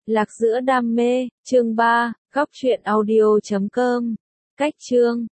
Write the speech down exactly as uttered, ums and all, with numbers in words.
Lạc giữa đam mê, chương ba, góc truyện audio chấm com. Cách chương